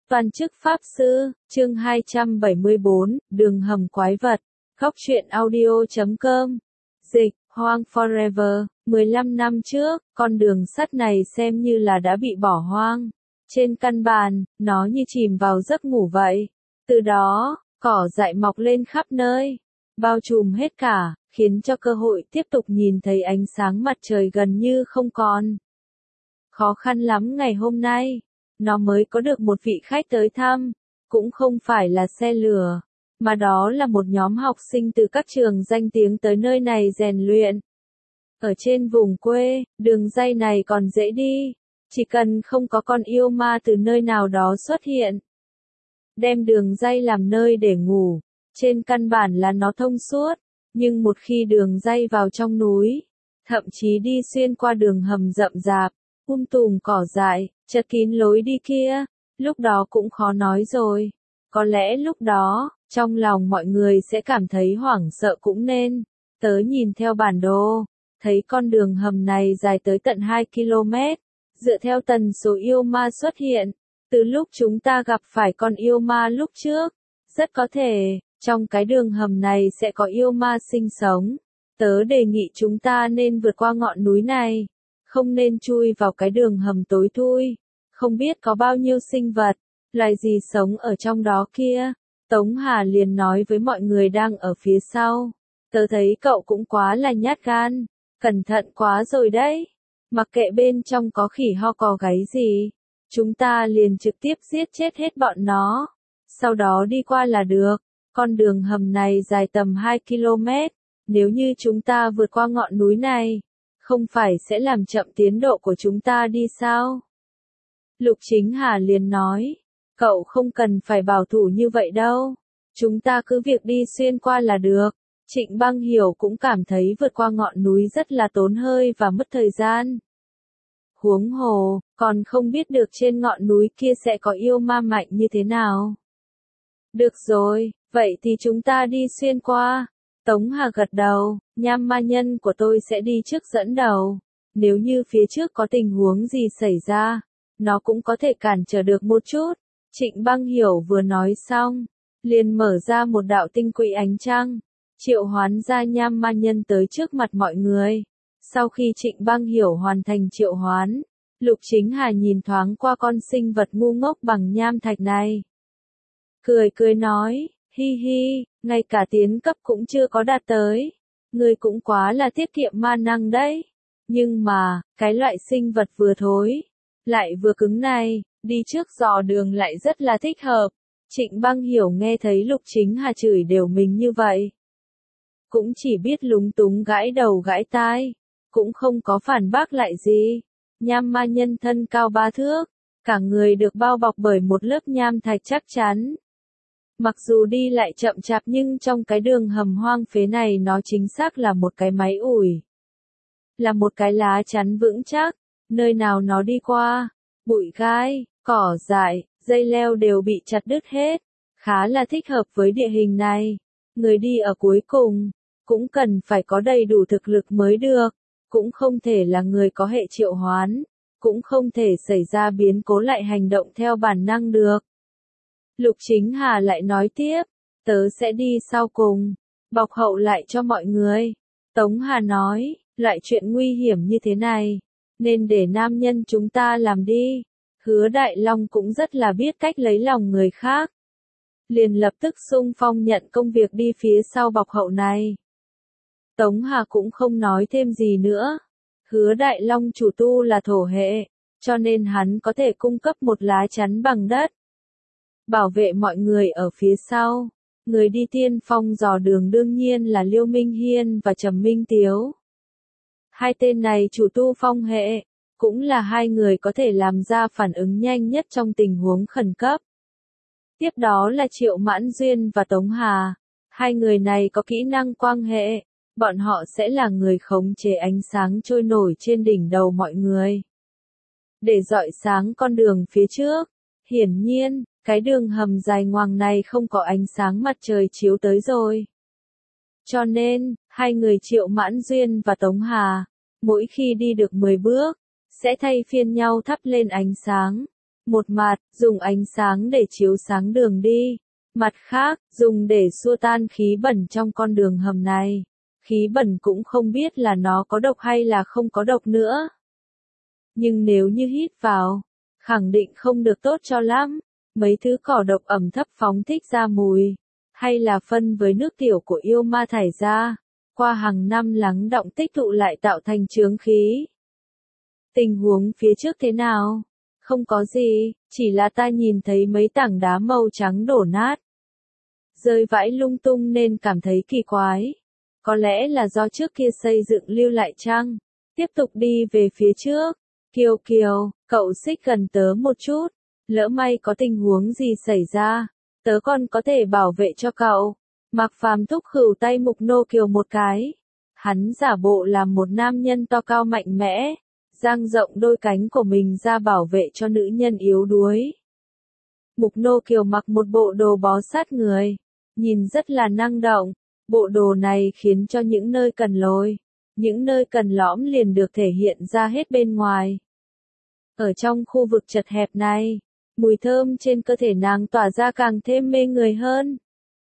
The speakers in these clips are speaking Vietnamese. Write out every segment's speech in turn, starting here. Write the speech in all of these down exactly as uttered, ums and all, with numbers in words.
Toàn chức Pháp Sư, chương hai trăm bảy mươi bốn, Đường hầm quái vật, góc truyện audio chấm com. Dịch, hoang forever, mười lăm năm trước, con đường sắt này xem như là đã bị bỏ hoang. Trên căn bản, nó như chìm vào giấc ngủ vậy. Từ đó, cỏ dại mọc lên khắp nơi, bao trùm hết cả, khiến cho cơ hội tiếp tục nhìn thấy ánh sáng mặt trời gần như không còn. Khó khăn lắm ngày hôm nay, nó mới có được một vị khách tới thăm, cũng không phải là xe lửa, mà đó là một nhóm học sinh từ các trường danh tiếng tới nơi này rèn luyện. Ở trên vùng quê, đường ray này còn dễ đi, chỉ cần không có con yêu ma từ nơi nào đó xuất hiện. Đem đường ray làm nơi để ngủ, trên căn bản là nó thông suốt, nhưng một khi đường ray vào trong núi, thậm chí đi xuyên qua đường hầm rậm rạp, um tùm cỏ dại, chật kín lối đi kia, lúc đó cũng khó nói rồi. Có lẽ lúc đó, trong lòng mọi người sẽ cảm thấy hoảng sợ cũng nên. Tớ nhìn theo bản đồ, thấy con đường hầm này dài tới tận hai ki lô mét, dựa theo tần số yêu ma xuất hiện, từ lúc chúng ta gặp phải con yêu ma lúc trước, rất có thể, trong cái đường hầm này sẽ có yêu ma sinh sống. Tớ đề nghị chúng ta nên vượt qua ngọn núi này, không nên chui vào cái đường hầm tối thui, không biết có bao nhiêu sinh vật, loài gì sống ở trong đó kia. Tống Hà liền nói với mọi người đang ở phía sau, tớ thấy cậu cũng quá là nhát gan, cẩn thận quá rồi đấy, mặc kệ bên trong có khỉ ho cò gáy gì, chúng ta liền trực tiếp giết chết hết bọn nó, sau đó đi qua là được. Con đường hầm này dài tầm hai ki lô mét, nếu như chúng ta vượt qua ngọn núi này, không phải sẽ làm chậm tiến độ của chúng ta đi sao? Lục Chính Hà liền nói, cậu không cần phải bảo thủ như vậy đâu, chúng ta cứ việc đi xuyên qua là được. Trịnh Băng Hiểu cũng cảm thấy vượt qua ngọn núi rất là tốn hơi và mất thời gian. Huống hồ, còn không biết được trên ngọn núi kia sẽ có yêu ma mạnh như thế nào. Được rồi, vậy thì chúng ta đi xuyên qua. Tống Hà gật đầu, nham ma nhân của tôi sẽ đi trước dẫn đầu. Nếu như phía trước có tình huống gì xảy ra, nó cũng có thể cản trở được một chút. Trịnh Băng Hiểu vừa nói xong, liền mở ra một đạo tinh quỹ ánh trăng, triệu hoán ra nham ma nhân tới trước mặt mọi người. Sau khi Trịnh Băng Hiểu hoàn thành triệu hoán, Lục Chính Hà nhìn thoáng qua con sinh vật ngu ngốc bằng nham thạch này. Cười cười nói, hi hi, ngay cả tiến cấp cũng chưa có đạt tới. Ngươi cũng quá là tiết kiệm ma năng đấy. Nhưng mà, cái loại sinh vật vừa thối, lại vừa cứng này, đi trước dò đường lại rất là thích hợp. Trịnh Băng Hiểu nghe thấy Lục Chính Hà chửi đều mình như vậy, cũng chỉ biết lúng túng gãi đầu gãi tai, cũng không có phản bác lại gì. Nham ma nhân thân cao ba thước, cả người được bao bọc bởi một lớp nham thạch chắc chắn. Mặc dù đi lại chậm chạp nhưng trong cái đường hầm hoang phế này nó chính xác là một cái máy ủi. Là một cái lá chắn vững chắc, nơi nào nó đi qua, bụi gai, cỏ dại, dây leo đều bị chặt đứt hết, khá là thích hợp với địa hình này. Người đi ở cuối cùng, cũng cần phải có đầy đủ thực lực mới được, cũng không thể là người có hệ triệu hoán, cũng không thể xảy ra biến cố lại hành động theo bản năng được. Lục Chính Hà lại nói tiếp, tớ sẽ đi sau cùng, bọc hậu lại cho mọi người. Tống Hà nói, loại chuyện nguy hiểm như thế này, nên để nam nhân chúng ta làm đi. Hứa Đại Long cũng rất là biết cách lấy lòng người khác, liền lập tức xung phong nhận công việc đi phía sau bọc hậu này. Tống Hà cũng không nói thêm gì nữa. Hứa Đại Long chủ tu là thổ hệ, cho nên hắn có thể cung cấp một lá chắn bằng đất, bảo vệ mọi người ở phía sau. Người đi tiên phong dò đường đương nhiên là Liêu Minh Hiên và Trầm Minh Tiếu. Hai tên này chủ tu phong hệ, cũng là hai người có thể làm ra phản ứng nhanh nhất trong tình huống khẩn cấp. Tiếp đó là Triệu Mãn Duyên và Tống Hà. Hai người này có kỹ năng quang hệ, bọn họ sẽ là người khống chế ánh sáng trôi nổi trên đỉnh đầu mọi người, để rọi sáng con đường phía trước. Hiển nhiên, cái đường hầm dài ngoằng này không có ánh sáng mặt trời chiếu tới rồi. Cho nên, hai người Triệu Mãn Duyên và Tống Hà, mỗi khi đi được mười bước, sẽ thay phiên nhau thắp lên ánh sáng. Một mặt, dùng ánh sáng để chiếu sáng đường đi. Mặt khác, dùng để xua tan khí bẩn trong con đường hầm này. Khí bẩn cũng không biết là nó có độc hay là không có độc nữa. Nhưng nếu như hít vào, khẳng định không được tốt cho lắm. Mấy thứ cỏ độc ẩm thấp phóng thích ra mùi, hay là phân với nước tiểu của yêu ma thải ra, qua hàng năm lắng đọng tích tụ lại tạo thành chướng khí. Tình huống phía trước thế nào? Không có gì, chỉ là ta nhìn thấy mấy tảng đá màu trắng đổ nát, rơi vãi lung tung nên cảm thấy kỳ quái. Có lẽ là do trước kia xây dựng lưu lại chăng? Tiếp tục đi về phía trước. Kiều Kiều, cậu xích gần tớ một chút. Lỡ may có tình huống gì xảy ra, tớ còn có thể bảo vệ cho cậu. Mạc Phàm thúc khửu tay Mục Nô Kiều một cái. Hắn giả bộ làm một nam nhân to cao mạnh mẽ, dang rộng đôi cánh của mình ra bảo vệ cho nữ nhân yếu đuối. Mục Nô Kiều mặc một bộ đồ bó sát người, nhìn rất là năng động. Bộ đồ này khiến cho những nơi cần lồi, những nơi cần lõm liền được thể hiện ra hết bên ngoài. Ở trong khu vực chật hẹp này, mùi thơm trên cơ thể nàng tỏa ra càng thêm mê người hơn.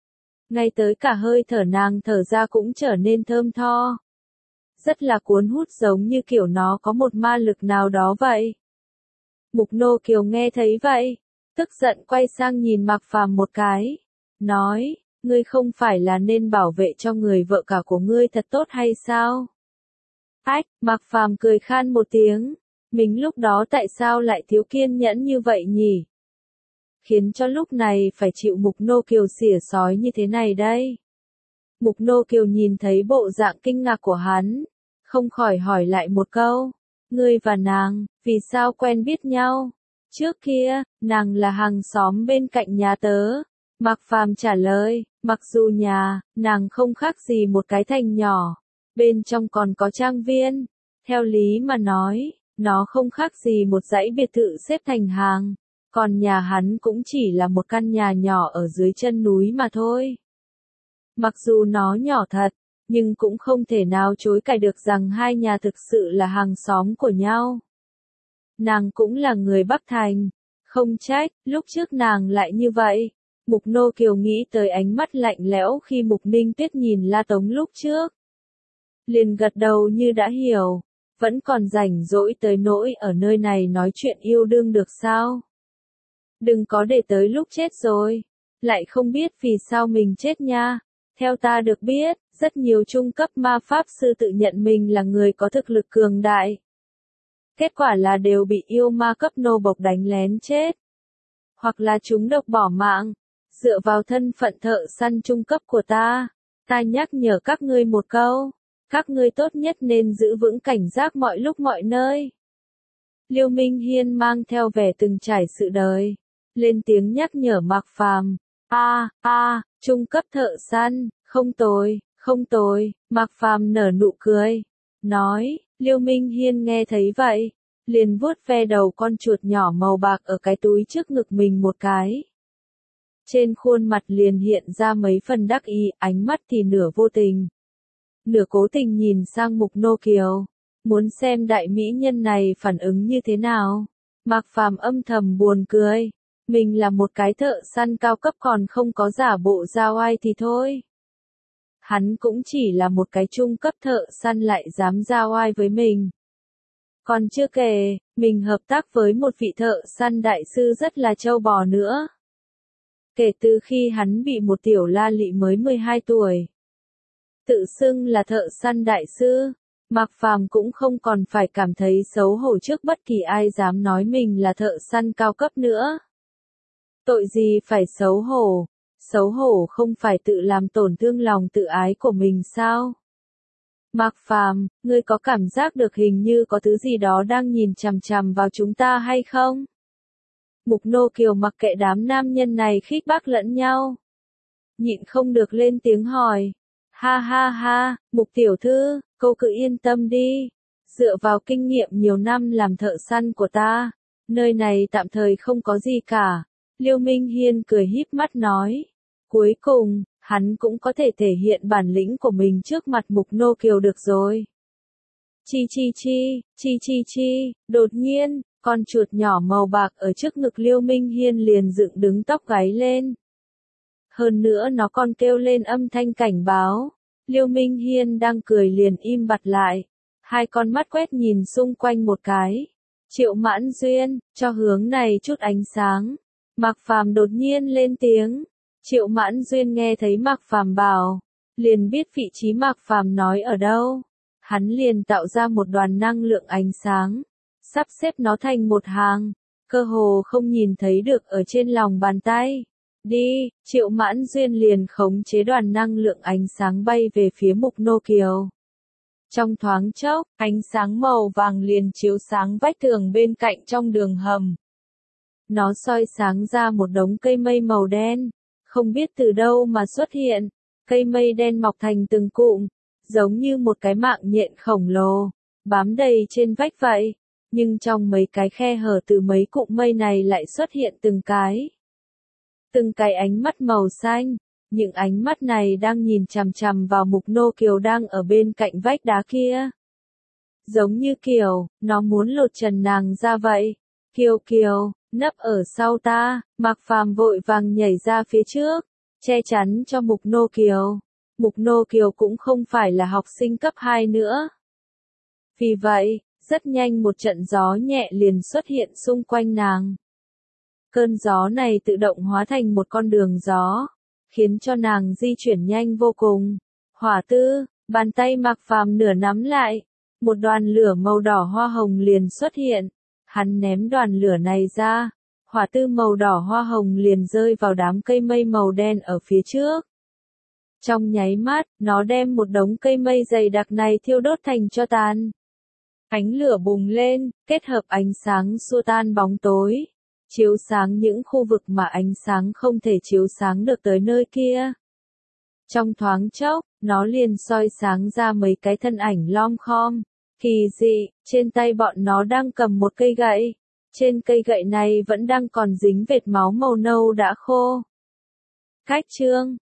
Ngay tới cả hơi thở nàng thở ra cũng trở nên thơm tho. Rất là cuốn hút, giống như kiểu nó có một ma lực nào đó vậy. Mục Nô Kiều nghe thấy vậy, tức giận quay sang nhìn Mạc Phàm một cái, nói, ngươi không phải là nên bảo vệ cho người vợ cả của ngươi thật tốt hay sao? Ách, Mạc Phàm cười khan một tiếng, mình lúc đó tại sao lại thiếu kiên nhẫn như vậy nhỉ? Khiến cho lúc này phải chịu Mục Nô Kiều xỉa sói như thế này đây. Mục Nô Kiều nhìn thấy bộ dạng kinh ngạc của hắn, không khỏi hỏi lại một câu, ngươi và nàng, vì sao quen biết nhau? Trước kia, nàng là hàng xóm bên cạnh nhà tớ. Mạc Phàm trả lời, mặc dù nhà, nàng không khác gì một cái thành nhỏ, bên trong còn có trang viên. Theo lý mà nói, nó không khác gì một dãy biệt thự xếp thành hàng, còn nhà hắn cũng chỉ là một căn nhà nhỏ ở dưới chân núi mà thôi. Mặc dù nó nhỏ thật, nhưng cũng không thể nào chối cãi được rằng hai nhà thực sự là hàng xóm của nhau. Nàng cũng là người Bắc Thành, không trách, lúc trước nàng lại như vậy. Mục Nô Kiều nghĩ tới ánh mắt lạnh lẽo khi Mục Ninh Tuyết nhìn La Tống lúc trước. Liền gật đầu như đã hiểu, vẫn còn rảnh rỗi tới nỗi ở nơi này nói chuyện yêu đương được sao? Đừng có để tới lúc chết rồi, lại không biết vì sao mình chết nha. Theo ta được biết, rất nhiều trung cấp ma pháp sư tự nhận mình là người có thực lực cường đại. Kết quả là đều bị yêu ma cấp nô bộc đánh lén chết. Hoặc là chúng độc bỏ mạng. Dựa vào thân phận thợ săn trung cấp của ta, ta nhắc nhở các ngươi một câu, các ngươi tốt nhất nên giữ vững cảnh giác mọi lúc mọi nơi. Liêu Minh Hiên mang theo vẻ từng trải sự đời, lên tiếng nhắc nhở Mạc Phàm. A, a, trung cấp thợ săn, không tồi, không tồi. Mạc Phàm nở nụ cười, nói. Liêu Minh Hiên nghe thấy vậy, liền vuốt ve đầu con chuột nhỏ màu bạc ở cái túi trước ngực mình một cái. Trên khuôn mặt liền hiện ra mấy phần đắc ý, ánh mắt thì nửa vô tình, nửa cố tình nhìn sang Mục Nô Kiều, muốn xem đại mỹ nhân này phản ứng như thế nào. Mạc Phàm âm thầm buồn cười, mình là một cái thợ săn cao cấp còn không có giả bộ ra oai thì thôi. Hắn cũng chỉ là một cái trung cấp thợ săn lại dám ra oai với mình. Còn chưa kể, mình hợp tác với một vị thợ săn đại sư rất là trâu bò nữa. Kể từ khi hắn bị một tiểu la lị mới mười hai tuổi, tự xưng là thợ săn đại sư, Mạc Phàm cũng không còn phải cảm thấy xấu hổ trước bất kỳ ai dám nói mình là thợ săn cao cấp nữa. Tội gì phải xấu hổ, xấu hổ không phải tự làm tổn thương lòng tự ái của mình sao? Mạc Phàm, ngươi có cảm giác được hình như có thứ gì đó đang nhìn chằm chằm vào chúng ta hay không? Mục Nô Kiều mặc kệ đám nam nhân này khích bác lẫn nhau, nhịn không được lên tiếng hỏi. Ha ha ha, Mục tiểu thư, cô cứ yên tâm đi. Dựa vào kinh nghiệm nhiều năm làm thợ săn của ta, nơi này tạm thời không có gì cả. Liêu Minh Hiên cười híp mắt nói. Cuối cùng, hắn cũng có thể thể hiện bản lĩnh của mình trước mặt Mục Nô Kiều được rồi. Chi chi chi, chi chi chi, đột nhiên, Con chuột nhỏ màu bạc ở trước ngực Liêu Minh Hiên liền dựng đứng tóc gáy lên. Hơn nữa nó còn kêu lên âm thanh cảnh báo. Liêu Minh Hiên đang cười liền im bặt lại. Hai con mắt quét nhìn xung quanh một cái. Triệu Mãn Duyên, cho hướng này chút ánh sáng. Mạc Phàm đột nhiên lên tiếng. Triệu Mãn Duyên nghe thấy Mạc Phàm bảo, liền biết vị trí Mạc Phàm nói ở đâu. Hắn liền tạo ra một đoàn năng lượng ánh sáng, sắp xếp nó thành một hàng, cơ hồ không nhìn thấy được ở trên lòng bàn tay. Đi, Triệu Mãn Duyên liền khống chế đoàn năng lượng ánh sáng bay về phía Mục Nô Kiều. Trong thoáng chốc, ánh sáng màu vàng liền chiếu sáng vách tường bên cạnh trong đường hầm. Nó soi sáng ra một đống cây mây màu đen, không biết từ đâu mà xuất hiện. Cây mây đen mọc thành từng cụm, giống như một cái mạng nhện khổng lồ, bám đầy trên vách vậy. Nhưng trong mấy cái khe hở từ mấy cụm mây này lại xuất hiện từng cái. Từng cái ánh mắt màu xanh. Những ánh mắt này đang nhìn chằm chằm vào Mục Nô Kiều đang ở bên cạnh vách đá kia. Giống như kiểu, nó muốn lột trần nàng ra vậy. Kiều Kiều, nấp ở sau ta, Mạc Phàm vội vàng nhảy ra phía trước, che chắn cho Mục Nô Kiều. Mục Nô Kiều cũng không phải là học sinh cấp hai nữa. Vì vậy, rất nhanh một trận gió nhẹ liền xuất hiện xung quanh nàng. Cơn gió này tự động hóa thành một con đường gió, khiến cho nàng di chuyển nhanh vô cùng. Hỏa tư, bàn tay Mạc Phàm nửa nắm lại, một đoàn lửa màu đỏ hoa hồng liền xuất hiện. Hắn ném đoàn lửa này ra, hỏa tư màu đỏ hoa hồng liền rơi vào đám cây mây màu đen ở phía trước. Trong nháy mắt, nó đem một đống cây mây dày đặc này thiêu đốt thành tro tàn. Ánh lửa bùng lên, kết hợp ánh sáng xua tan bóng tối, chiếu sáng những khu vực mà ánh sáng không thể chiếu sáng được tới nơi kia. Trong thoáng chốc, nó liền soi sáng ra mấy cái thân ảnh lom khom. Kỳ dị, trên tay bọn nó đang cầm một cây gậy. Trên cây gậy này vẫn đang còn dính vệt máu màu nâu đã khô. Cách chương